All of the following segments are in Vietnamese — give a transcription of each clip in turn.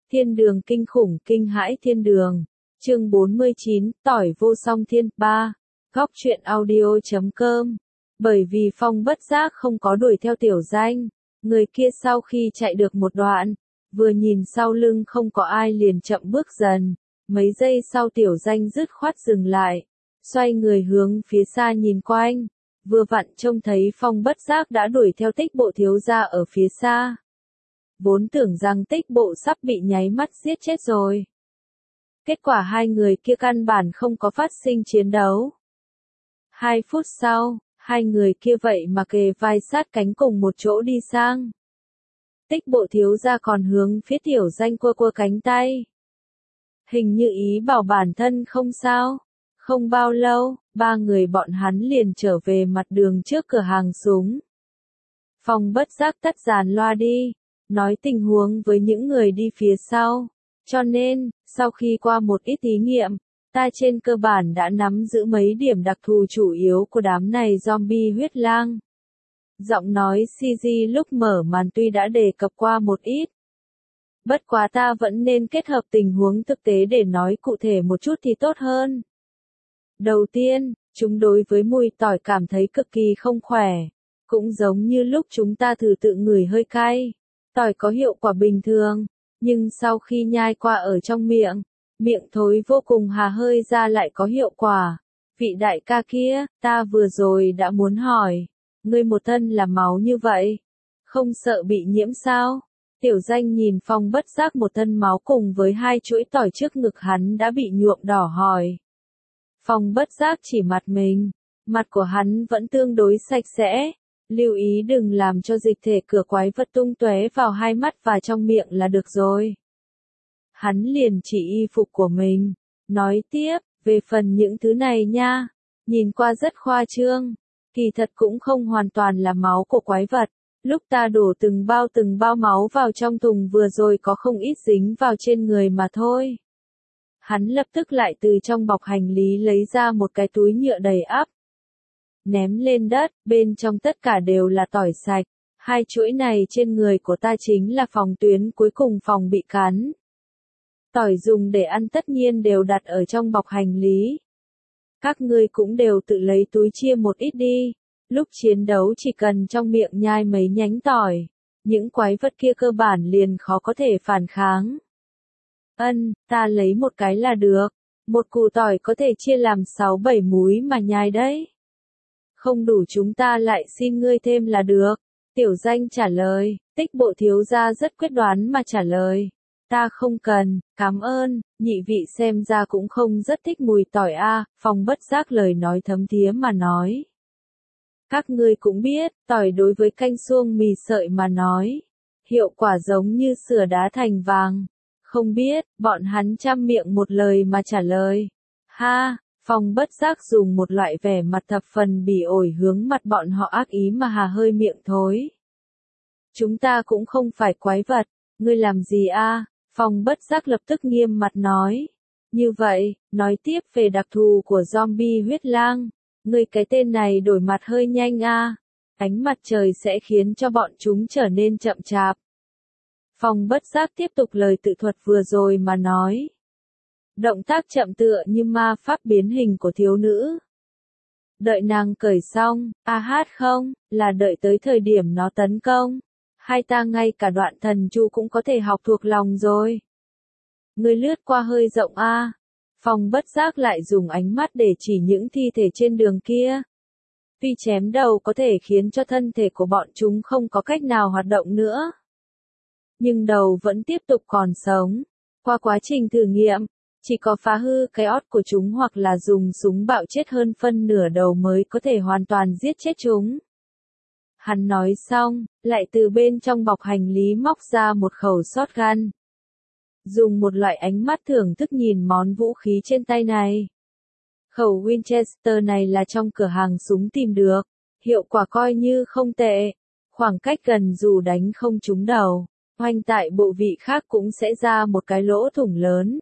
Thiên đường kinh khủng kinh hãi thiên đường. Chương 49, tỏi vô song thiên. 3. Góc truyện audio.com. Bởi vì Phong bất giác không có đuổi theo Tiểu Danh, người kia sau khi chạy được một đoạn, vừa nhìn sau lưng không có ai liền chậm bước dần, mấy giây sau Tiểu Danh dứt khoát dừng lại, xoay người hướng phía xa nhìn quanh, vừa vặn trông thấy Phong bất giác đã đuổi theo Tích Bộ thiếu gia ở phía xa. Vốn tưởng rằng Tích Bộ sắp bị nháy mắt giết chết rồi. Kết quả hai người kia căn bản không có phát sinh chiến đấu. 2 phút sau, hai người kia vậy mà kề vai sát cánh cùng một chỗ đi sang. Tích Bộ thiếu gia còn hướng phía Tiểu Danh cua cánh tay. Hình như ý bảo bản thân không sao. Không bao lâu, ba người bọn hắn liền trở về mặt đường trước cửa hàng súng. Phong bất giác tắt dàn loa đi, nói tình huống với những người đi phía sau. Cho nên, sau khi qua một ít thí nghiệm, ta trên cơ bản đã nắm giữ mấy điểm đặc thù chủ yếu của đám này zombie huyết lang. Giọng nói CG lúc mở màn tuy đã đề cập qua một ít. Bất quá ta vẫn nên kết hợp tình huống thực tế để nói cụ thể một chút thì tốt hơn. Đầu tiên, chúng đối với mùi tỏi cảm thấy cực kỳ không khỏe. Cũng giống như lúc chúng ta thử tự ngửi hơi cay. Tỏi có hiệu quả bình thường, nhưng sau khi nhai qua ở trong miệng, miệng thối vô cùng hà hơi ra lại có hiệu quả. Vị đại ca kia, ta vừa rồi đã muốn hỏi, ngươi một thân là máu như vậy, không sợ bị nhiễm sao? Tiểu Danh nhìn Phong bất giác một thân máu cùng với 2 chuỗi tỏi trước ngực hắn đã bị nhuộm đỏ hỏi. Phong bất giác chỉ mình, mặt của hắn vẫn tương đối sạch sẽ, lưu ý đừng làm cho dịch thể cửa quái vật tung tóe vào hai mắt và trong miệng là được rồi. Hắn liền chỉ y phục của mình, nói tiếp, về phần những thứ này nha, nhìn qua rất khoa trương, kỳ thật cũng không hoàn toàn là máu của quái vật. Lúc ta đổ từng bao máu vào trong thùng vừa rồi có không ít dính vào trên người mà thôi. Hắn lập tức lại từ trong bọc hành lý lấy ra một cái túi nhựa đầy ắp. Ném lên đất, bên trong tất cả đều là tỏi sạch. 2 chuỗi này trên người của ta chính là phòng tuyến cuối cùng phòng bị cắn. Tỏi dùng để ăn tất nhiên đều đặt ở trong bọc hành lý. Các ngươi cũng đều tự lấy túi chia một ít đi. Lúc chiến đấu chỉ cần trong miệng nhai mấy nhánh tỏi, những quái vật kia cơ bản liền khó có thể phản kháng. Ta lấy một cái là được. Một củ tỏi có thể chia làm 6-7 múi mà nhai đấy. Không đủ chúng ta lại xin ngươi thêm là được. Tiểu Danh trả lời, Tích Bộ thiếu gia rất quyết đoán mà trả lời. Ta không cần, cảm ơn, nhị vị xem ra cũng không rất thích mùi tỏi a. Phong bất giác lời nói thấm thía mà nói. Các ngươi cũng biết, tỏi đối với canh suông mì sợi mà nói, hiệu quả giống như sửa đá thành vàng. Không biết, bọn hắn chăm miệng một lời mà trả lời. Ha, Phong bất giác dùng một loại vẻ mặt thập phần bỉ ổi hướng mặt bọn họ ác ý mà hà hơi miệng thối. Chúng ta cũng không phải quái vật, ngươi làm gì a? Phong bất giác lập tức nghiêm mặt nói. Như vậy, nói tiếp về đặc thù của zombie huyết lang. Ngươi cái tên này đổi mặt hơi nhanh a. Ánh mặt trời sẽ khiến cho bọn chúng trở nên chậm chạp. Phong bất giác tiếp tục lời tự thuật vừa rồi mà nói. Động tác chậm tựa như ma pháp biến hình của thiếu nữ. Đợi nàng cởi xong, hát không, là đợi tới thời điểm nó tấn công. Hai ta ngay cả đoạn thần chu cũng có thể học thuộc lòng rồi. Ngươi lướt qua hơi rộng a. Phong bất giác lại dùng ánh mắt để chỉ những thi thể trên đường kia. Tuy chém đầu có thể khiến cho thân thể của bọn chúng không có cách nào hoạt động nữa. Nhưng đầu vẫn tiếp tục còn sống. Qua quá trình thử nghiệm, chỉ có phá hư cái ót của chúng hoặc là dùng súng bạo chết hơn phân nửa đầu mới có thể hoàn toàn giết chết chúng. Hắn nói xong, lại từ bên trong bọc hành lý móc ra một khẩu shotgun. Dùng một loại ánh mắt thưởng thức nhìn món vũ khí trên tay này. Khẩu Winchester này là trong cửa hàng súng tìm được, hiệu quả coi như không tệ. Khoảng cách gần dù đánh không trúng đầu, hoành tại bộ vị khác cũng sẽ ra một cái lỗ thủng lớn.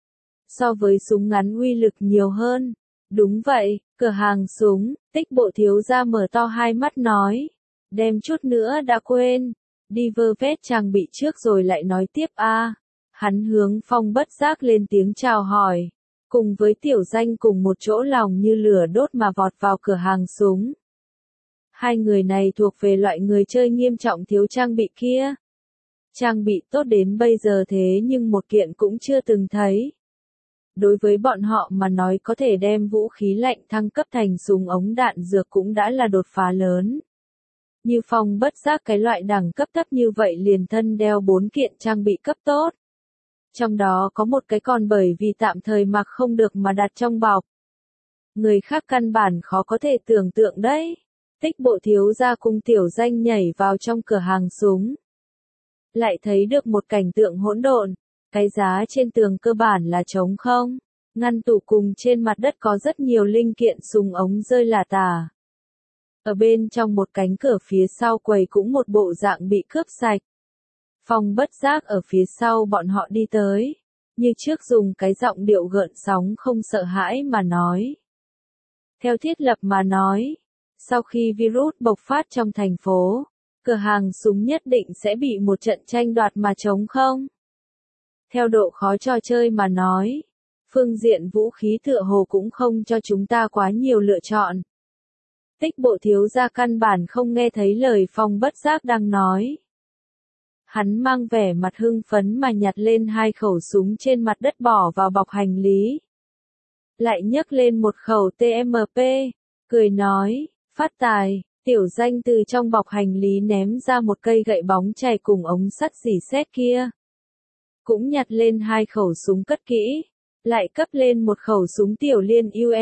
So với súng ngắn uy lực nhiều hơn. Đúng vậy, cửa hàng súng, Tích Bộ thiếu gia mở to hai mắt nói. Đem chút nữa đã quên. Đi vơ vét trang bị trước rồi lại nói tiếp a. Hắn hướng Phong Bất Giác lên tiếng chào hỏi, cùng với Tiểu Danh cùng một chỗ lòng như lửa đốt mà vọt vào cửa hàng súng. Hai người này thuộc về loại người chơi nghiêm trọng thiếu trang bị kia. Trang bị tốt đến bây giờ thế nhưng một kiện cũng chưa từng thấy. Đối với bọn họ mà nói có thể đem vũ khí lạnh thăng cấp thành súng ống đạn dược cũng đã là đột phá lớn. Như Phong Bất Giác cái loại đẳng cấp thấp như vậy liền thân đeo 4 kiện trang bị cấp tốt. Trong đó có một cái còn bởi vì tạm thời mặc không được mà đặt trong bọc. Người khác căn bản khó có thể tưởng tượng đấy. Tích Bộ thiếu gia cùng Tiểu Danh nhảy vào trong cửa hàng súng. Lại thấy được một cảnh tượng hỗn độn. Cái giá trên tường cơ bản là trống không. Ngăn tủ cùng trên mặt đất có rất nhiều linh kiện súng ống rơi lả tả. Ở bên trong một cánh cửa phía sau quầy cũng một bộ dạng bị cướp sạch. Phong Bất Giác ở phía sau bọn họ đi tới. Như trước dùng cái giọng điệu gợn sóng không sợ hãi mà nói. Theo thiết lập mà nói. Sau khi virus bộc phát trong thành phố, cửa hàng súng nhất định sẽ bị một trận tranh đoạt mà trống không. Theo độ khó trò chơi mà nói, phương diện vũ khí tựa hồ cũng không cho chúng ta quá nhiều lựa chọn. Tích Bộ thiếu gia căn bản không nghe thấy lời Phong Bất Giác đang nói. Hắn mang vẻ mặt hưng phấn mà nhặt lên 2 khẩu súng trên mặt đất bỏ vào bọc hành lý. Lại nhấc lên một khẩu TMP, cười nói, phát tài. Tiểu Danh từ trong bọc hành lý ném ra một cây gậy bóng chày cùng ống sắt rỉ sét kia. Cũng nhặt lên 2 khẩu súng cất kỹ, lại cấp lên một khẩu súng tiểu liên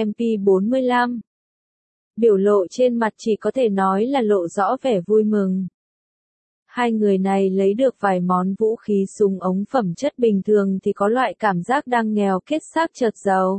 UMP45. Biểu lộ trên mặt chỉ có thể nói là lộ rõ vẻ vui mừng. Hai người này lấy được vài món vũ khí súng ống phẩm chất bình thường thì có loại cảm giác đang nghèo kết xác chợt giàu.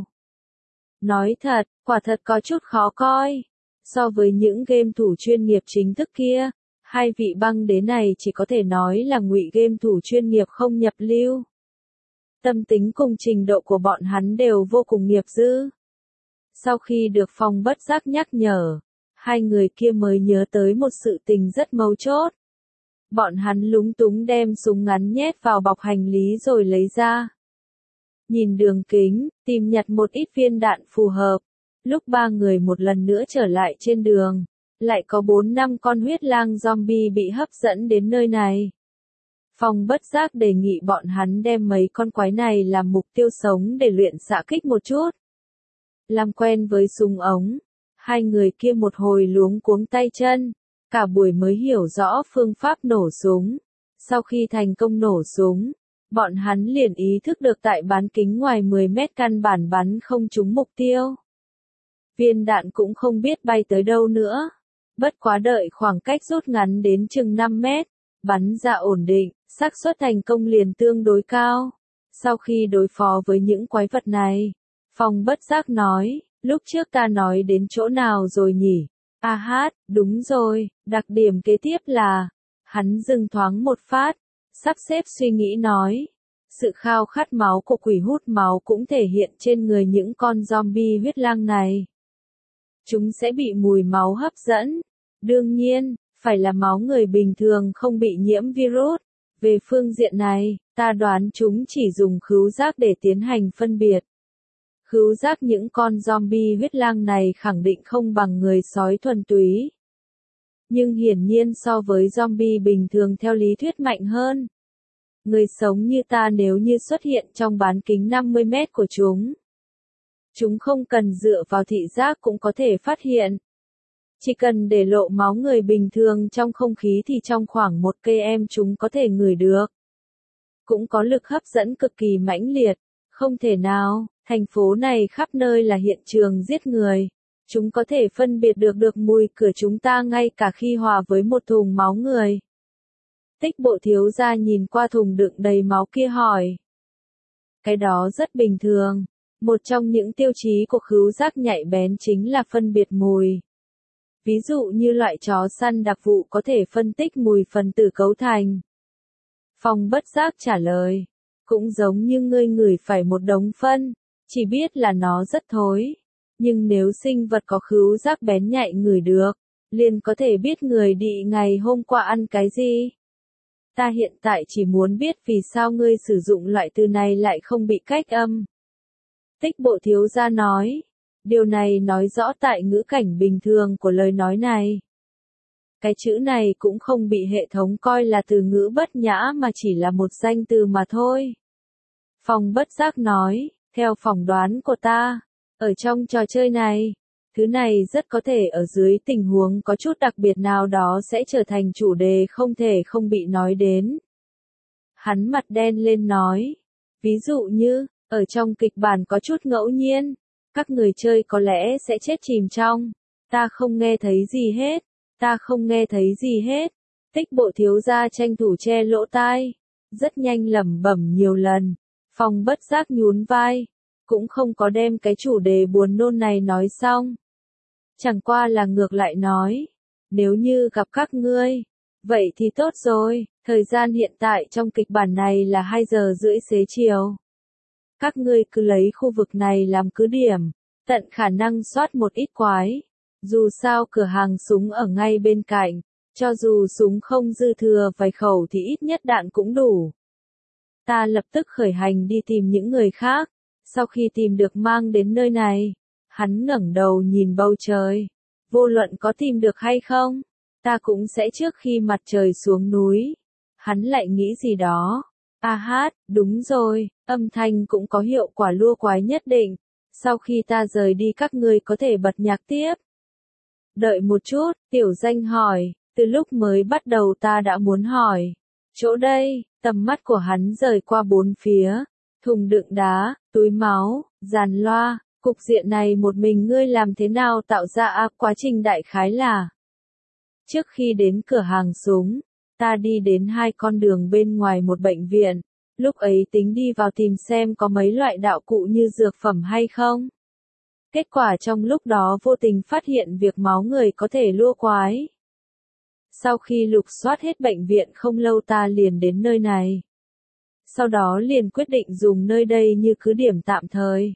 Nói thật, quả thật có chút khó coi. So với những game thủ chuyên nghiệp chính thức kia, hai vị băng đế này chỉ có thể nói là ngụy game thủ chuyên nghiệp không nhập lưu. Tâm tính cùng trình độ của bọn hắn đều vô cùng nghiệp dư. Sau khi được Phong Bất Giác nhắc nhở, hai người kia mới nhớ tới một sự tình rất mấu chốt. Bọn hắn lúng túng đem súng ngắn nhét vào bọc hành lý rồi lấy ra. Nhìn đường kính, tìm nhặt một ít viên đạn phù hợp. Lúc ba người một lần nữa trở lại trên đường, lại có 4-5 con huyết lang zombie bị hấp dẫn đến nơi này. Phong Bất Giác đề nghị bọn hắn đem mấy con quái này làm mục tiêu sống để luyện xạ kích một chút. Làm quen với súng ống, hai người kia một hồi luống cuống tay chân, cả buổi mới hiểu rõ phương pháp nổ súng. Sau khi thành công nổ súng, bọn hắn liền ý thức được tại bán kính ngoài 10 mét căn bản bắn không trúng mục tiêu. Viên đạn cũng không biết bay tới đâu nữa. Bất quá đợi khoảng cách rút ngắn đến chừng 5 mét, bắn ra ổn định, xác suất thành công liền tương đối cao. Sau khi đối phó với những quái vật này, Phong Bất Giác nói, lúc trước ta nói đến chỗ nào rồi nhỉ? Đúng rồi, đặc điểm kế tiếp là, hắn dừng thoáng một phát, sắp xếp suy nghĩ nói. Sự khao khát máu của quỷ hút máu cũng thể hiện trên người những con zombie huyết lang này. Chúng sẽ bị mùi máu hấp dẫn. Đương nhiên, phải là máu người bình thường không bị nhiễm virus. Về phương diện này, ta đoán chúng chỉ dùng khứu giác để tiến hành phân biệt. Khứu giác những con zombie huyết lang này khẳng định không bằng người sói thuần túy. Nhưng hiển nhiên so với zombie bình thường theo lý thuyết mạnh hơn. Người sống như ta nếu như xuất hiện trong bán kính 50 mét của chúng không cần dựa vào thị giác cũng có thể phát hiện. Chỉ cần để lộ máu người bình thường trong không khí thì trong khoảng 1 km chúng có thể ngửi được. Cũng có lực hấp dẫn cực kỳ mãnh liệt. Không thể nào, thành phố này khắp nơi là hiện trường giết người. Chúng có thể phân biệt được mùi của chúng ta ngay cả khi hòa với một thùng máu người. Tích Bộ thiếu gia nhìn qua thùng đựng đầy máu kia hỏi. Cái đó rất bình thường. Một trong những tiêu chí của khứu giác nhạy bén chính là phân biệt mùi. Ví dụ như loại chó săn đặc vụ có thể phân tích mùi phần tử cấu thành. Phong Bất Giác trả lời. Cũng giống như ngươi ngửi phải một đống phân, chỉ biết là nó rất thối. Nhưng nếu sinh vật có khứu giác bén nhạy ngửi được, liền có thể biết người đi ngày hôm qua ăn cái gì. Ta hiện tại chỉ muốn biết vì sao ngươi sử dụng loại từ này lại không bị cách âm. Tích Bộ thiếu gia nói. Điều này nói rõ tại ngữ cảnh bình thường của lời nói này. Cái chữ này cũng không bị hệ thống coi là từ ngữ bất nhã mà chỉ là một danh từ mà thôi. Phong bất giác nói, theo phỏng đoán của ta, ở trong trò chơi này, thứ này rất có thể ở dưới tình huống có chút đặc biệt nào đó sẽ trở thành chủ đề không thể không bị nói đến. Hắn mặt đen lên nói, ví dụ như, ở trong kịch bản có chút ngẫu nhiên, các người chơi có lẽ sẽ chết chìm trong. Ta không nghe thấy gì hết. Ta không nghe thấy gì hết. Tích Bộ thiếu gia tranh thủ che lỗ tai. Rất nhanh lẩm bẩm nhiều lần. Phong bất giác nhún vai. Cũng không có đem cái chủ đề buồn nôn này nói xong. Chẳng qua là ngược lại nói. Nếu như gặp các ngươi. Vậy thì tốt rồi. Thời gian hiện tại trong kịch bản này là 2 giờ rưỡi xế chiều. Các ngươi cứ lấy khu vực này làm cứ điểm. Tận khả năng soát một ít quái. Dù sao cửa hàng súng ở ngay bên cạnh, cho dù súng không dư thừa vài khẩu thì ít nhất đạn cũng đủ. Ta lập tức khởi hành đi tìm những người khác, sau khi tìm được mang đến nơi này, hắn ngẩng đầu nhìn bầu trời. Vô luận có tìm được hay không, ta cũng sẽ trước khi mặt trời xuống núi. Hắn lại nghĩ gì đó. A hát, đúng rồi, âm thanh cũng có hiệu quả lua quái nhất định. Sau khi ta rời đi các ngươi có thể bật nhạc tiếp. Đợi một chút, Tiểu Danh hỏi, từ lúc mới bắt đầu ta đã muốn hỏi. Chỗ đây, tầm mắt của hắn rời qua bốn phía, thùng đựng đá, túi máu, giàn loa, cục diện này một mình ngươi làm thế nào tạo ra quá trình đại khái là. Trước khi đến cửa hàng súng, ta đi đến 2 con đường bên ngoài một bệnh viện, lúc ấy tính đi vào tìm xem có mấy loại đạo cụ như dược phẩm hay không. Kết quả trong lúc đó vô tình phát hiện việc máu người có thể lua quái. Sau khi lục soát hết bệnh viện không lâu ta liền đến nơi này. Sau đó liền quyết định dùng nơi đây như cứ điểm tạm thời.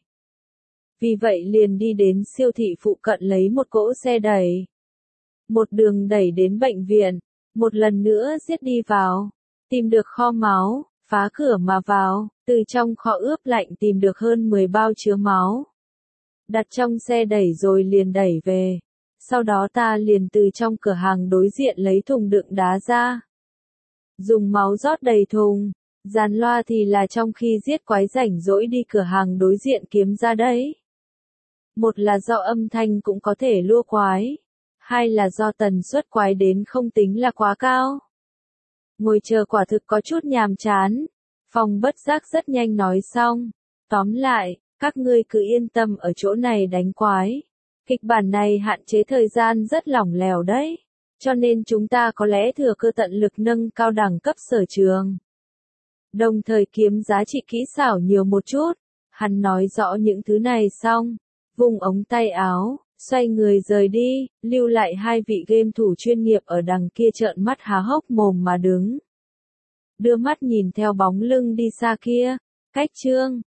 Vì vậy liền đi đến siêu thị phụ cận lấy một cỗ xe đẩy. Một đường đẩy đến bệnh viện, một lần nữa giết đi vào, tìm được kho máu, phá cửa mà vào, từ trong kho ướp lạnh tìm được hơn 10 bao chứa máu. Đặt trong xe đẩy rồi liền đẩy về. Sau đó ta liền từ trong cửa hàng đối diện lấy thùng đựng đá ra. Dùng máu rót đầy thùng. Dàn loa thì là trong khi giết quái rảnh rỗi đi cửa hàng đối diện kiếm ra đấy. Một là do âm thanh cũng có thể lua quái. Hai là do tần suất quái đến không tính là quá cao. Ngồi chờ quả thực có chút nhàm chán. Phong bất giác rất nhanh nói xong. Tóm lại, các ngươi cứ yên tâm ở chỗ này đánh quái. Kịch bản này hạn chế thời gian rất lỏng lẻo đấy. Cho nên chúng ta có lẽ thừa cơ tận lực nâng cao đẳng cấp sở trường. Đồng thời kiếm giá trị kỹ xảo nhiều một chút. Hắn nói rõ những thứ này xong. Vùng ống tay áo, xoay người rời đi, lưu lại 2 vị game thủ chuyên nghiệp ở đằng kia trợn mắt há hốc mồm mà đứng. Đưa mắt nhìn theo bóng lưng đi xa kia. Cách chương